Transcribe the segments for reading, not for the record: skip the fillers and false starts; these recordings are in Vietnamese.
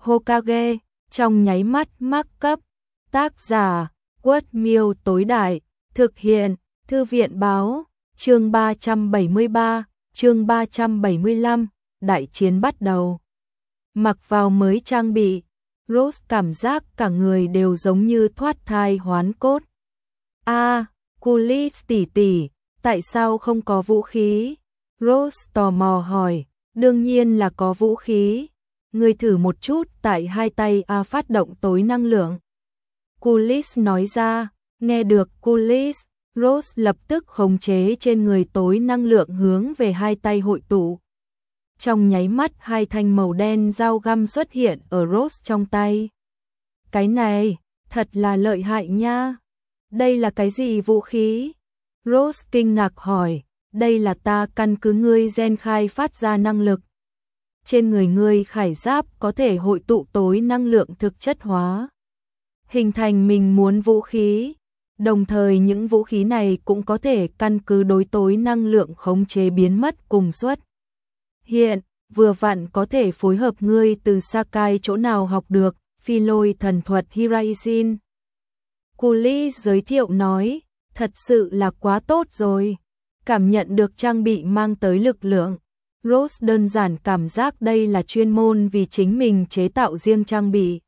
Hokage, trong nháy mắt mắc cấp. Tác giả, Quất Miêu tối đại, thực hiện, Thư viện báo, chương 373, chương 375, đại chiến bắt đầu. Mặc vào mới trang bị, Rose cảm giác cả người đều giống như thoát thai hoán cốt. Kulis tỷ tỷ, tại sao không có vũ khí? Rose tò mò hỏi, đương nhiên là có vũ khí. Ngươi thử một chút tại hai tay phát động tối năng lượng. Kulis nói ra, nghe được Kulis, Rose lập tức khống chế trên người tối năng lượng hướng về hai tay hội tụ. Trong nháy mắt hai thanh màu đen dao găm xuất hiện ở Rose trong tay. Cái này, thật là lợi hại nha. Đây là cái gì vũ khí? Rose kinh ngạc hỏi, đây là ta căn cứ ngươi gen khai phát ra năng lực. Trên người ngươi khải giáp có thể hội tụ tối năng lượng thực chất hóa, hình thành mình muốn vũ khí. Đồng thời những vũ khí này cũng có thể căn cứ đối tối năng lượng khống chế biến mất cùng xuất hiện, vừa vặn có thể phối hợp ngươi từ Sakai chỗ nào học được, phi lôi thần thuật Hiraizin. Kulis giới thiệu nói, thật sự là quá tốt rồi. Cảm nhận được trang bị mang tới lực lượng, Rose đơn giản cảm giác đây là chuyên môn vì chính mình chế tạo riêng trang bị.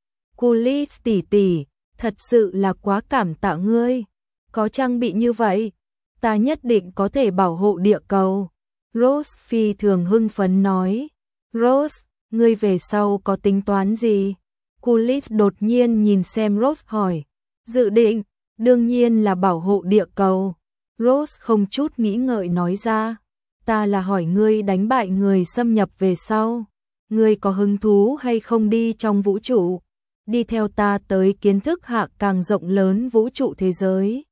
Kulis tỷ tỷ, thật sự là quá cảm tạ ngươi. Có trang bị như vậy, ta nhất định có thể bảo hộ địa cầu. Rose phi thường hưng phấn nói. Rose, ngươi về sau có tính toán gì? Kulis đột nhiên nhìn xem Rose hỏi. Dự định, đương nhiên là bảo hộ địa cầu. Rose không chút nghĩ ngợi nói ra. Ta là hỏi ngươi đánh bại người xâm nhập về sau. Ngươi có hứng thú hay không đi trong vũ trụ? Đi theo ta tới kiến thức hạ càng rộng lớn vũ trụ thế giới.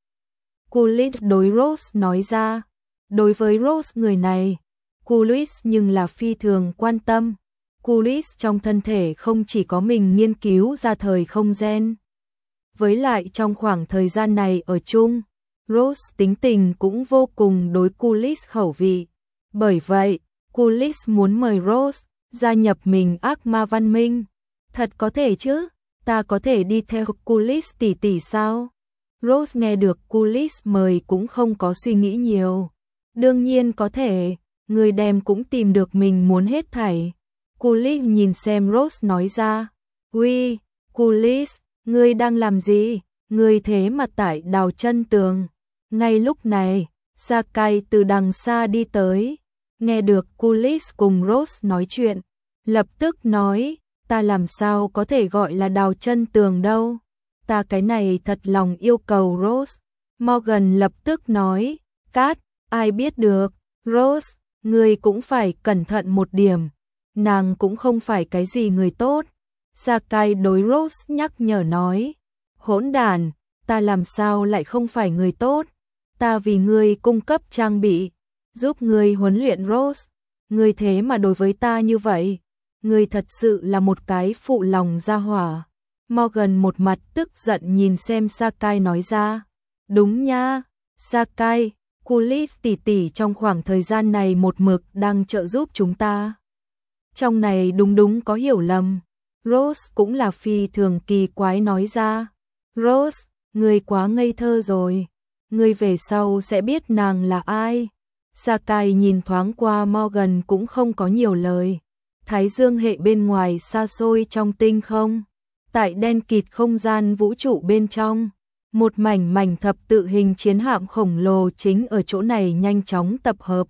Kulis đối Rose nói ra. Đối với Rose người này, Kulis nhưng là phi thường quan tâm. Kulis trong thân thể không chỉ có mình nghiên cứu ra thời không gen. Với lại trong khoảng thời gian này ở chung, Rose tính tình cũng vô cùng đối Kulis khẩu vị. Bởi vậy, Kulis muốn mời Rose gia nhập mình ác ma văn minh. Thật có thể chứ? Ta có thể đi theo Kulis tỷ tỷ sao? Rose nghe được Kulis mời cũng không có suy nghĩ nhiều. Đương nhiên có thể, người đem cũng tìm được mình muốn hết thảy. Kulis nhìn xem Rose nói ra. Uy, Kulis, ngươi đang làm gì? Ngươi thế mà tại đào chân tường. Ngay lúc này, Sakai từ đằng xa đi tới. Nghe được Kulis cùng Rose nói chuyện, lập tức nói, ta làm sao có thể gọi là đào chân tường đâu. Ta cái này thật lòng yêu cầu Rose. Morgan lập tức nói, Cát, ai biết được, Rose, ngươi cũng phải cẩn thận một điểm. Nàng cũng không phải cái gì người tốt. Sakai đối Rose nhắc nhở nói, hỗn đàn, ta làm sao lại không phải người tốt. Ta vì ngươi cung cấp trang bị, giúp ngươi huấn luyện Rose. Ngươi thế mà đối với ta như vậy. Ngươi thật sự là một cái phụ lòng gia hỏa. Morgan một mặt tức giận nhìn xem Sakai nói ra. Đúng nha, Sakai, Kulis tỷ tỷ trong khoảng thời gian này một mực đang trợ giúp chúng ta. Trong này đúng có hiểu lầm. Rose cũng là phi thường kỳ quái nói ra. Rose, ngươi quá ngây thơ rồi. Ngươi về sau sẽ biết nàng là ai. Sakai nhìn thoáng qua Morgan cũng không có nhiều lời. Thái dương hệ bên ngoài xa xôi trong tinh không. Tại đen kịt không gian vũ trụ bên trong, một mảnh thập tự hình chiến hạm khổng lồ chính ở chỗ này nhanh chóng tập hợp.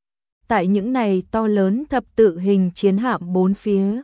Tại những này to lớn thập tự hình chiến hạm bốn phía,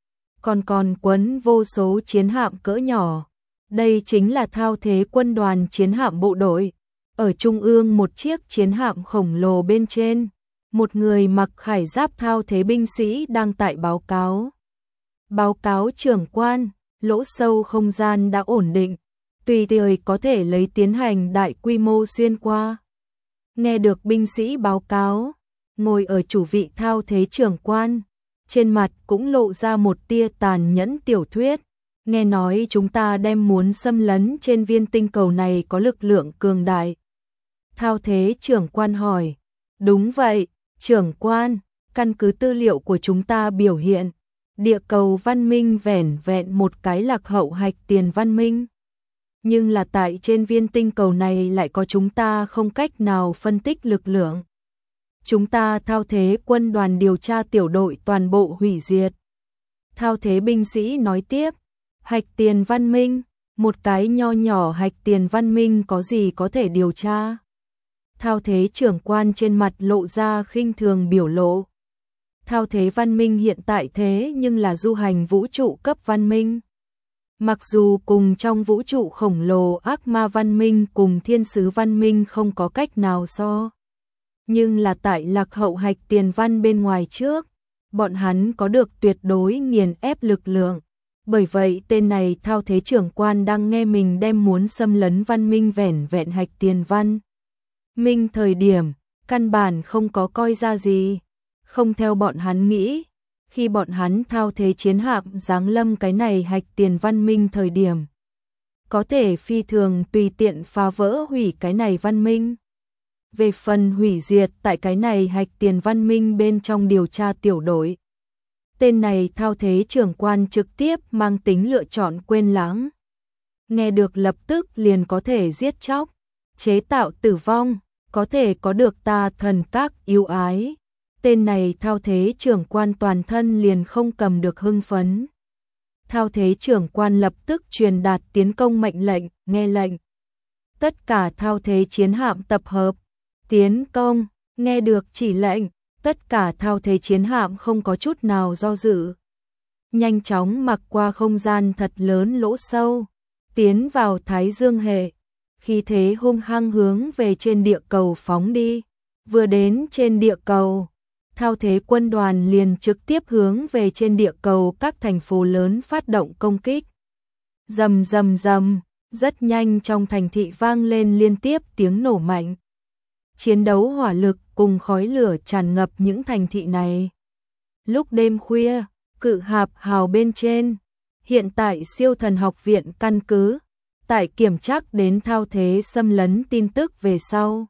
còn quấn vô số chiến hạm cỡ nhỏ. Đây chính là thao thế quân đoàn chiến hạm bộ đội. Ở trung ương một chiếc chiến hạm khổng lồ bên trên, một người mặc khải giáp thao thế binh sĩ đang tại báo cáo. Báo cáo trưởng quan, lỗ sâu không gian đã ổn định, tùy thời có thể lấy tiến hành đại quy mô xuyên qua. Nghe được binh sĩ báo cáo, ngồi ở chủ vị thao thế trưởng quan, trên mặt cũng lộ ra một tia tàn nhẫn tiểu thuyết. Nghe nói chúng ta đem muốn xâm lấn trên viên tinh cầu này có lực lượng cường đại. Thao thế trưởng quan hỏi, đúng vậy, trưởng quan, căn cứ tư liệu của chúng ta biểu hiện, Địa cầu văn minh vẻn vẹn một cái lạc hậu hạch tiền văn minh. Nhưng là tại trên viên tinh cầu này lại có chúng ta không cách nào phân tích lực lượng. Chúng ta thao thế quân đoàn điều tra tiểu đội toàn bộ hủy diệt. Thao thế binh sĩ nói tiếp, hạch tiền văn minh, một cái nho nhỏ hạch tiền văn minh có gì có thể điều tra. Thao thế trưởng quan trên mặt lộ ra khinh thường biểu lộ. Thao thế văn minh hiện tại thế nhưng là du hành vũ trụ cấp văn minh. Mặc dù cùng trong vũ trụ khổng lồ ác ma văn minh cùng thiên sứ văn minh không có cách nào so. Nhưng là tại lạc hậu hạch tiền văn bên ngoài trước, bọn hắn có được tuyệt đối nghiền ép lực lượng. Bởi vậy tên này thao thế trưởng quan đang nghe mình đem muốn xâm lấn văn minh vẻn vẹn hạch tiền văn. Minh thời điểm, căn bản không có coi ra gì. Không theo bọn hắn nghĩ, khi bọn hắn thao thế chiến hạm giáng lâm cái này hạch tiền văn minh thời điểm. Có thể phi thường tùy tiện phá vỡ hủy cái này văn minh. Về phần hủy diệt tại cái này hạch tiền văn minh bên trong điều tra tiểu đội. Tên này thao thế trưởng quan trực tiếp mang tính lựa chọn quên lãng. Nghe được lập tức liền có thể giết chóc, chế tạo tử vong, có thể có được ta thần các yêu ái. Tên này thao thế trưởng quan toàn thân liền không cầm được hưng phấn. Thao thế trưởng quan lập tức truyền đạt tiến công mệnh lệnh, nghe lệnh. Tất cả thao thế chiến hạm tập hợp, tiến công, nghe được chỉ lệnh, tất cả thao thế chiến hạm không có chút nào do dự. Nhanh chóng mặc qua không gian thật lớn lỗ sâu, tiến vào Thái Dương hệ, khi thế hung hăng hướng về trên địa cầu phóng đi. Vừa đến trên địa cầu, thao thế quân đoàn liền trực tiếp hướng về trên địa cầu các thành phố lớn phát động công kích. Rầm rầm rầm, rất nhanh trong thành thị vang lên liên tiếp tiếng nổ mạnh. Chiến đấu hỏa lực cùng khói lửa tràn ngập những thành thị này. Lúc đêm khuya, cự hạp hào bên trên, hiện tại siêu thần học viện căn cứ, tại kiểm tra đến thao thế xâm lấn tin tức về sau.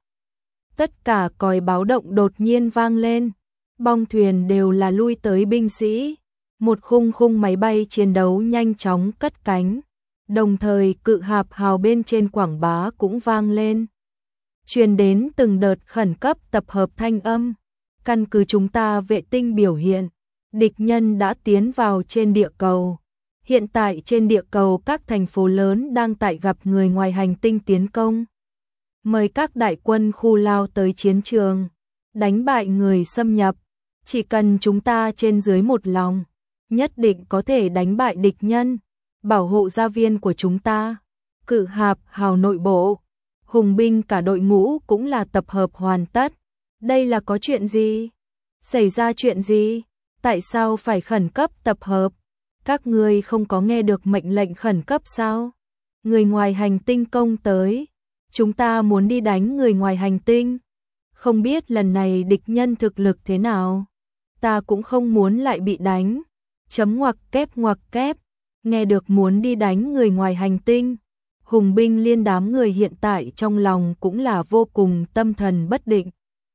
Tất cả còi báo động đột nhiên vang lên, bong thuyền đều là lui tới binh sĩ, một khung khung máy bay chiến đấu nhanh chóng cất cánh, đồng thời cự hạp hào bên trên quảng bá cũng vang lên. Truyền đến từng đợt khẩn cấp tập hợp thanh âm, căn cứ chúng ta vệ tinh biểu hiện, địch nhân đã tiến vào trên địa cầu. Hiện tại trên địa cầu các thành phố lớn đang tại gặp người ngoài hành tinh tiến công. Mời các đại quân khu lao tới chiến trường, đánh bại người xâm nhập. Chỉ cần chúng ta trên dưới một lòng, nhất định có thể đánh bại địch nhân, bảo hộ gia viên của chúng ta. Cự hạp hào nội bộ, hùng binh cả đội ngũ cũng là tập hợp hoàn tất. Đây là có chuyện gì? Xảy ra chuyện gì? Tại sao phải khẩn cấp tập hợp? Các ngươi không có nghe được mệnh lệnh khẩn cấp sao? Người ngoài hành tinh công tới, chúng ta muốn đi đánh người ngoài hành tinh. Không biết lần này địch nhân thực lực thế nào? Ta cũng không muốn lại bị đánh. Chấm ngoặc kép, nghe được muốn đi đánh người ngoài hành tinh. Hùng binh liên đám người hiện tại trong lòng cũng là vô cùng tâm thần bất định.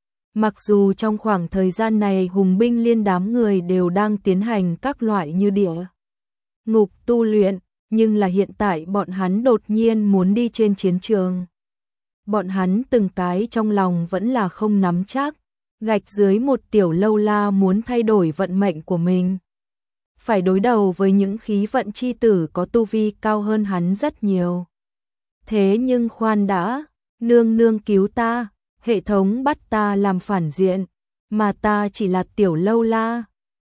Mặc dù trong khoảng thời gian này hùng binh liên đám người đều đang tiến hành các loại như địa ngục tu luyện, nhưng là hiện tại bọn hắn đột nhiên muốn đi trên chiến trường. Bọn hắn từng cái trong lòng vẫn là không nắm chắc, gạch dưới một tiểu lâu la muốn thay đổi vận mệnh của mình. Phải đối đầu với những khí vận chi tử có tu vi cao hơn hắn rất nhiều. Thế nhưng khoan đã, nương nương cứu ta, hệ thống bắt ta làm phản diện, mà ta chỉ là tiểu lâu la,